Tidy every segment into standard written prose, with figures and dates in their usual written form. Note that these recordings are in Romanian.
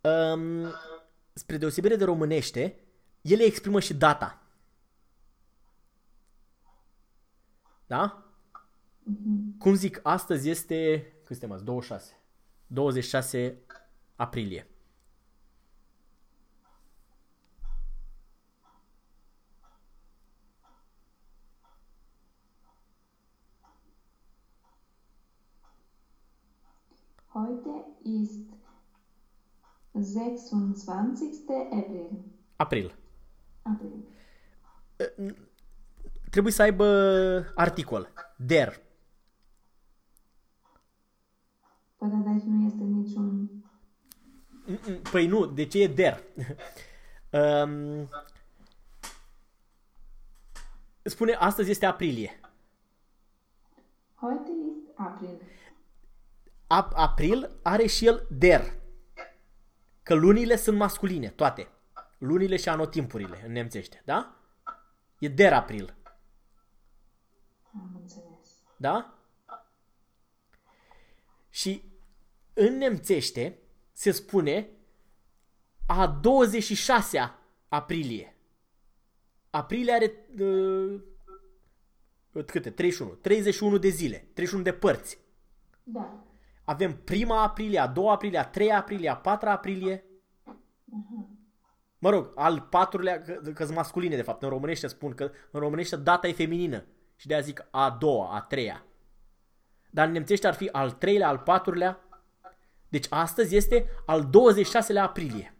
Um, Spre deosebire de românește, ele exprimă și data. Da? Cum zic, astăzi este, cât suntem azi? 26. 26 aprilie. Heute ist 26. April. April. April. Trebuie să aibă articol. Der. Păi dar aici nu este niciun... Păi nu, de ce e der? um, Spune, astăzi este aprilie. Heute ist April. April are și el der. Că lunile sunt masculine, toate. Lunile și anotimpurile în nemțește, da? E der April. Am înțeles. Da? Și în nemțește se spune a 26-a aprilie. Aprilie are câte? 31. 31 de zile. 31 de părți. Da. Avem prima aprilie, a doua aprilie, a treia aprilie, a patra aprilie. Mă rog, al patrulea, că sunt masculine de fapt. În românește spun că în românește data e feminină. Și de-aia zic a doua, a treia. Dar în nemțește ar fi al treilea, al patrulea. Deci astăzi este al 26-lea aprilie.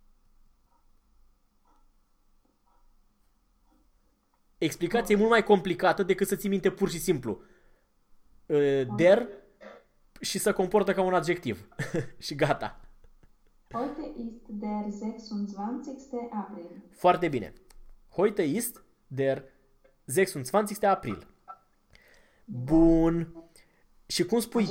Explicația e mult mai complicată decât să ții minte pur și simplu. Der și să comportă ca un adjectiv. Și gata. Heute ist der 26. April. Foarte bine. Heute ist der 26. April. Bun. Și cum spui?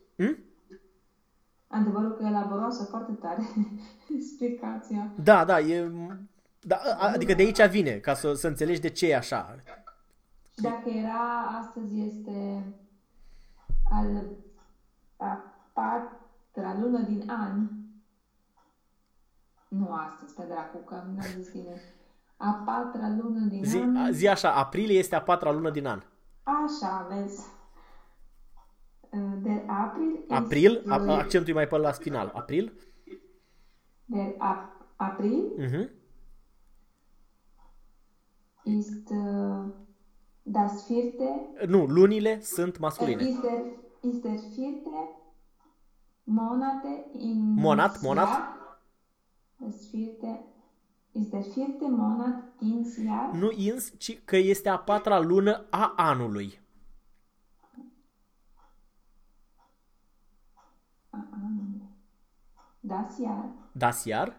Adevărul că e laborioasă foarte tare explicația. Da, da, adică de aici vine, ca să înțelegi de ce e așa. Și dacă era astăzi este a patra lună din an, nu astăzi, pe dracu, că nu am zis bine, a patra lună din an... Zi așa, aprilie este a patra lună din an. Așa, vezi. Der April April, accentul e mai pe la final. April. Der April ist das vierte... Nu, lunile sunt masculine. Ist der vierte Monate in Monat. Das vierte... Ist der vierte Monat ins Jahr? Nu ins, ci că este a patra lună a anului. Das Jahr. Das Jahr.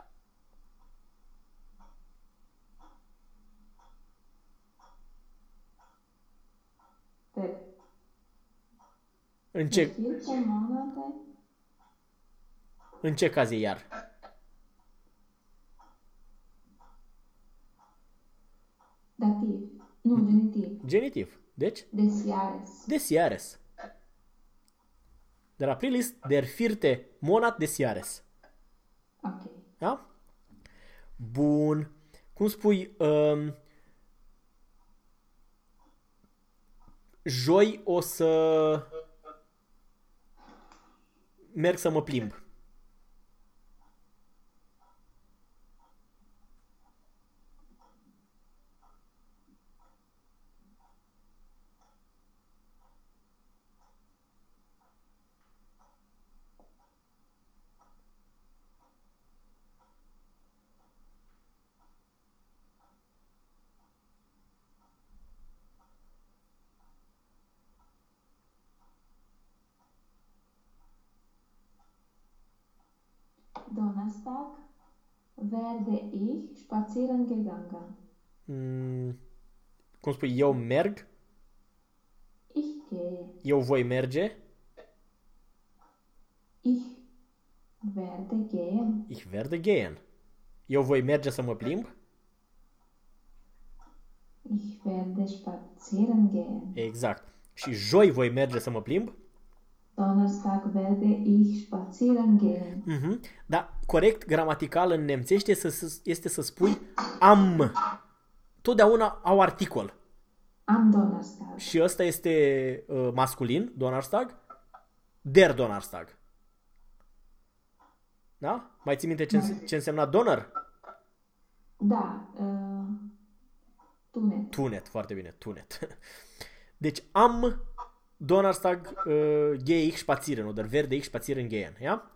În ce caz e iar? Dativ. Nu, genitiv. Genitiv. Deci? Des Jahres. Des Jahres. Der April ist der vierte Monat des Jahres. Ok. Da? Bun. Cum spui? Joi o să merg să mă plimb. Donnerstag werde ich spazieren gegangen. Cum spui? Eu merg? Ich gehe. Eu voi merge? Ich werde gehen. Ich werde gehen. Eu voi merge să mă plimb? Ich werde spazieren gehen. Exact. Și joi voi merge să mă plimb? Donnerstag werde ich spazieren gehen. Da, corect, gramatical în nemțește este să spui am. Totdeauna au articol. Am Donnerstag. Și ăsta este masculin, Donnerstag. Der Donnerstag. Da? Mai ții minte ce însemna Donner? Da, Tunet. Tunet, foarte bine, Tunet. Deci am Donnerstag gehe ich spazieren oder werde ich spazieren gehen, ja?